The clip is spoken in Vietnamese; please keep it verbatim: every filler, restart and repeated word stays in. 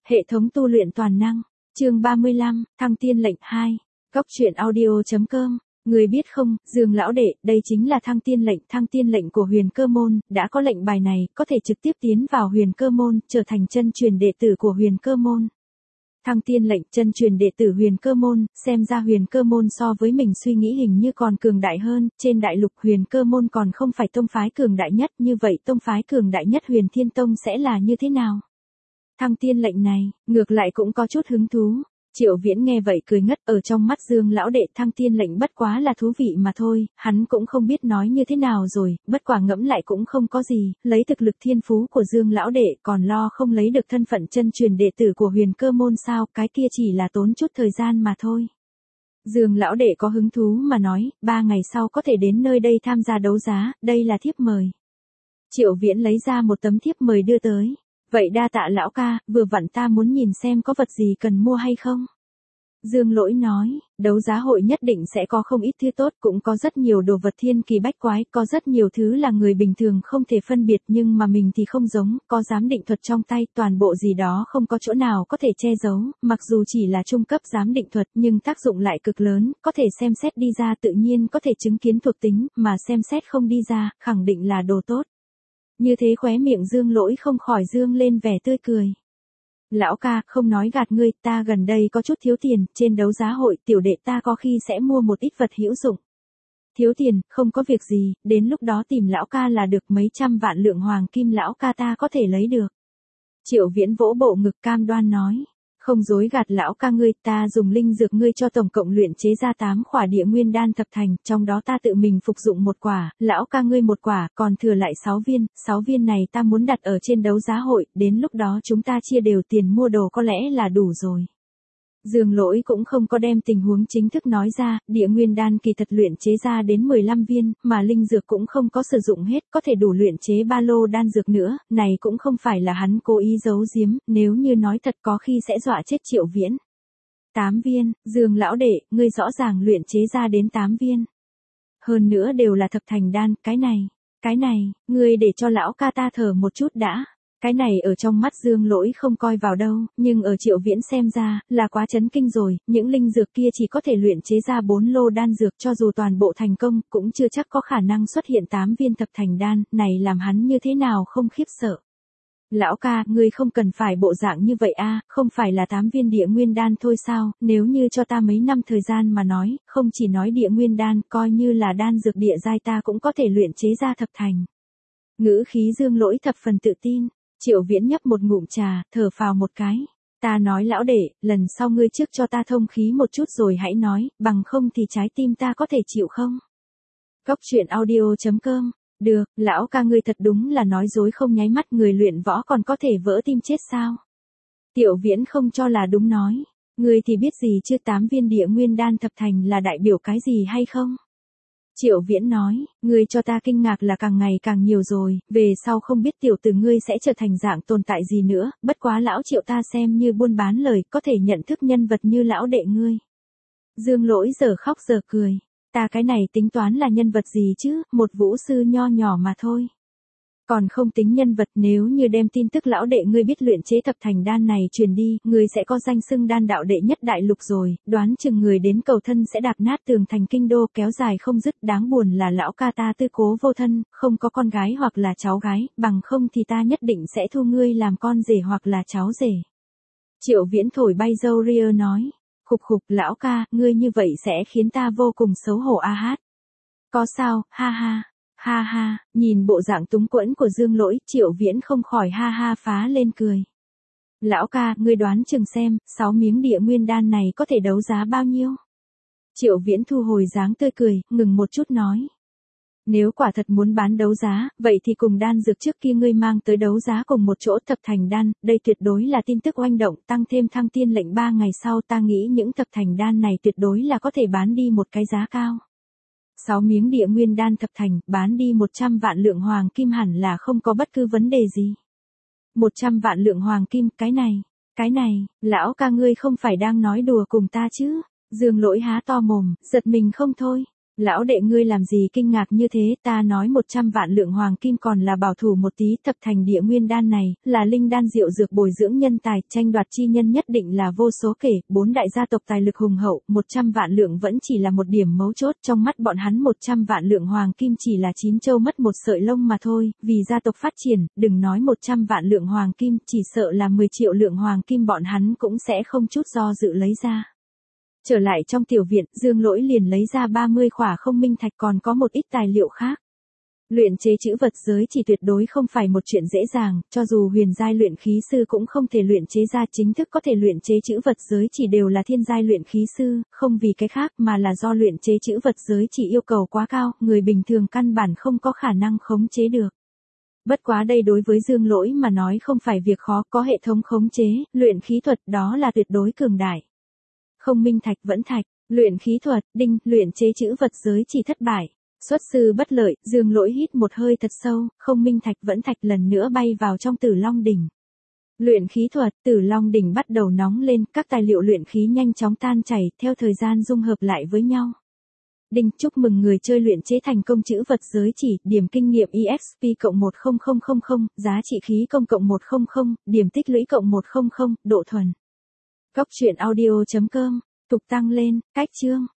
Hệ thống tu luyện toàn năng, chương ba mươi lăm, thăng tiên lệnh hai, góc truyện audio.com. Người biết không, Dương lão đệ, đây chính là thăng tiên lệnh, thăng tiên lệnh của Huyền Cơ môn, đã có lệnh bài này, có thể trực tiếp tiến vào Huyền Cơ môn, trở thành chân truyền đệ tử của Huyền Cơ môn. Thăng tiên lệnh, chân truyền đệ tử Huyền Cơ môn, xem ra Huyền Cơ môn so với mình suy nghĩ hình như còn cường đại hơn, trên đại lục Huyền Cơ môn còn không phải tông phái cường đại nhất, như vậy tông phái cường đại nhất Huyền Thiên Tông sẽ là như thế nào? Thăng tiên lệnh này, ngược lại cũng có chút hứng thú. Triệu Viễn nghe vậy cười ngất, ở trong mắt Dương lão đệ thăng tiên lệnh bất quá là thú vị mà thôi, hắn cũng không biết nói như thế nào rồi, bất quả ngẫm lại cũng không có gì, lấy thực lực thiên phú của Dương lão đệ còn lo không lấy được thân phận chân truyền đệ tử của Huyền Cơ môn sao, cái kia chỉ là tốn chút thời gian mà thôi. Dương lão đệ có hứng thú mà nói, ba ngày sau có thể đến nơi đây tham gia đấu giá, đây là thiếp mời. Triệu Viễn lấy ra một tấm thiếp mời đưa tới. Vậy đa tạ lão ca, vừa vặn ta muốn nhìn xem có vật gì cần mua hay không. Dương Lỗi nói, đấu giá hội nhất định sẽ có không ít thứ tốt, cũng có rất nhiều đồ vật thiên kỳ bách quái, có rất nhiều thứ là người bình thường không thể phân biệt, nhưng mà mình thì không giống, có giám định thuật trong tay, toàn bộ gì đó không có chỗ nào có thể che giấu, mặc dù chỉ là trung cấp giám định thuật nhưng tác dụng lại cực lớn, có thể xem xét đi ra tự nhiên có thể chứng kiến thuộc tính, mà xem xét không đi ra, khẳng định là đồ tốt. Như thế khóe miệng Dương Lỗi không khỏi dương lên vẻ tươi cười. Lão ca, không nói gạt ngươi, ta gần đây có chút thiếu tiền, trên đấu giá hội tiểu đệ ta có khi sẽ mua một ít vật hữu dụng. Thiếu tiền, không có việc gì, đến lúc đó tìm lão ca là được, mấy trăm vạn lượng hoàng kim lão ca ta có thể lấy được. Triệu Viễn vỗ bộ ngực cam đoan nói. Không dối gạt lão ca ngươi, ta dùng linh dược ngươi cho tổng cộng luyện chế ra tám khỏa địa nguyên đan thập thành, trong đó ta tự mình phục dụng một quả, lão ca ngươi một quả, còn thừa lại sáu viên, sáu viên này ta muốn đặt ở trên đấu giá hội, đến lúc đó chúng ta chia đều tiền mua đồ có lẽ là đủ rồi. Dương Lỗi cũng không có đem tình huống chính thức nói ra, địa nguyên đan kỳ thật luyện chế ra đến mười lăm viên, mà linh dược cũng không có sử dụng hết, có thể đủ luyện chế ba lô đan dược nữa, này cũng không phải là hắn cố ý giấu giếm, nếu như nói thật có khi sẽ dọa chết Triệu Viễn. tám viên, Dương lão đệ, ngươi rõ ràng luyện chế ra đến tám viên. Hơn nữa đều là thập thành đan, cái này, cái này, ngươi để cho lão ca ta thở một chút đã. Cái này ở trong mắt Dương Lỗi không coi vào đâu, nhưng ở Triệu Viễn xem ra, là quá chấn kinh rồi, những linh dược kia chỉ có thể luyện chế ra bốn lô đan dược, cho dù toàn bộ thành công, cũng chưa chắc có khả năng xuất hiện tám viên thập thành đan, này làm hắn như thế nào không khiếp sợ. Lão ca, ngươi không cần phải bộ dạng như vậy a, không phải là tám viên địa nguyên đan thôi sao, nếu như cho ta mấy năm thời gian mà nói, không chỉ nói địa nguyên đan, coi như là đan dược địa giai ta cũng có thể luyện chế ra thập thành. Ngữ khí Dương Lỗi thập phần tự tin. Triệu Viễn nhấp một ngụm trà, thở phào một cái. Ta nói lão đệ, lần sau ngươi trước cho ta thông khí một chút rồi hãy nói, bằng không thì trái tim ta có thể chịu không? Góc truyện audio.com. Được, lão ca ngươi thật đúng là nói dối không nháy mắt, người luyện võ còn có thể vỡ tim chết sao? Tiểu Viễn không cho là đúng nói. Ngươi thì biết gì chứ, tám viên địa nguyên đan thập thành là đại biểu cái gì hay không? Triệu Viễn nói, ngươi cho ta kinh ngạc là càng ngày càng nhiều rồi, về sau không biết tiểu tử ngươi sẽ trở thành dạng tồn tại gì nữa, bất quá lão Triệu ta xem như buôn bán lời, có thể nhận thức nhân vật như lão đệ ngươi. Dương Lỗi giờ khóc giờ cười, ta cái này tính toán là nhân vật gì chứ, một vũ sư nho nhỏ mà thôi. Còn không tính nhân vật, nếu như đem tin tức lão đệ ngươi biết luyện chế thập thành đan này truyền đi, ngươi sẽ có danh xưng đan đạo đệ nhất đại lục rồi, đoán chừng người đến cầu thân sẽ đạp nát tường thành kinh đô kéo dài không dứt, đáng buồn là lão ca ta tư cố vô thân, không có con gái hoặc là cháu gái, bằng không thì ta nhất định sẽ thu ngươi làm con rể hoặc là cháu rể. Triệu Viễn thổi bay râu ria nói, khục khục lão ca, ngươi như vậy sẽ khiến ta vô cùng xấu hổ a hát. Có sao, ha ha. Ha ha, nhìn bộ dạng túng quẫn của Dương Lỗi, Triệu Viễn không khỏi ha ha phá lên cười. Lão ca, ngươi đoán chừng xem, sáu miếng địa nguyên đan này có thể đấu giá bao nhiêu? Triệu Viễn thu hồi dáng tươi cười, ngừng một chút nói. Nếu quả thật muốn bán đấu giá, vậy thì cùng đan dược trước kia ngươi mang tới đấu giá cùng một chỗ thập thành đan, đây tuyệt đối là tin tức oanh động, tăng thêm thăng tiên lệnh ba ngày sau ta nghĩ những thập thành đan này tuyệt đối là có thể bán đi một cái giá cao. sáu miếng địa nguyên đan thập thành, bán đi một trăm vạn lượng hoàng kim hẳn là không có bất cứ vấn đề gì. một trăm vạn lượng hoàng kim, cái này, cái này, lão ca ngươi không phải đang nói đùa cùng ta chứ? Dương Lỗi há to mồm, giật mình không thôi. Lão đệ ngươi làm gì kinh ngạc như thế, ta nói một trăm vạn lượng hoàng kim còn là bảo thủ một tí, thập thành địa nguyên đan này, là linh đan diệu dược bồi dưỡng nhân tài, tranh đoạt chi nhân nhất định là vô số kể, bốn đại gia tộc tài lực hùng hậu, một trăm vạn lượng vẫn chỉ là một điểm mấu chốt, trong mắt bọn hắn một trăm vạn lượng hoàng kim chỉ là chín châu mất một sợi lông mà thôi, vì gia tộc phát triển, đừng nói một trăm vạn lượng hoàng kim, chỉ sợ là mười triệu lượng hoàng kim bọn hắn cũng sẽ không chút do dự lấy ra. Trở lại trong tiểu viện, Dương Lỗi liền lấy ra ba mươi khỏa không minh thạch còn có một ít tài liệu khác. Luyện chế chữ vật giới chỉ tuyệt đối không phải một chuyện dễ dàng, cho dù huyền giai luyện khí sư cũng không thể luyện chế ra, chính thức có thể luyện chế chữ vật giới chỉ đều là thiên giai luyện khí sư, không vì cái khác mà là do luyện chế chữ vật giới chỉ yêu cầu quá cao, người bình thường căn bản không có khả năng khống chế được. Bất quá đây đối với Dương Lỗi mà nói không phải việc khó, có hệ thống khống chế, luyện khí thuật đó là tuyệt đối cường đại. Không minh thạch vẫn thạch, luyện khí thuật, đinh, luyện chế chữ vật giới chỉ thất bại. Xuất sư bất lợi, Dương Lỗi hít một hơi thật sâu, không minh thạch vẫn thạch lần nữa bay vào trong Tử Long đỉnh. Luyện khí thuật, Tử Long đỉnh bắt đầu nóng lên, các tài liệu luyện khí nhanh chóng tan chảy, theo thời gian dung hợp lại với nhau. Đinh, chúc mừng người chơi luyện chế thành công chữ vật giới chỉ, điểm kinh nghiệm e ích pê cộng một nghìn, giá trị khí công cộng một trăm, điểm tích lũy cộng một trăm, độ thuần. Góc truyện audio chấm com, tục tăng lên, cách chương.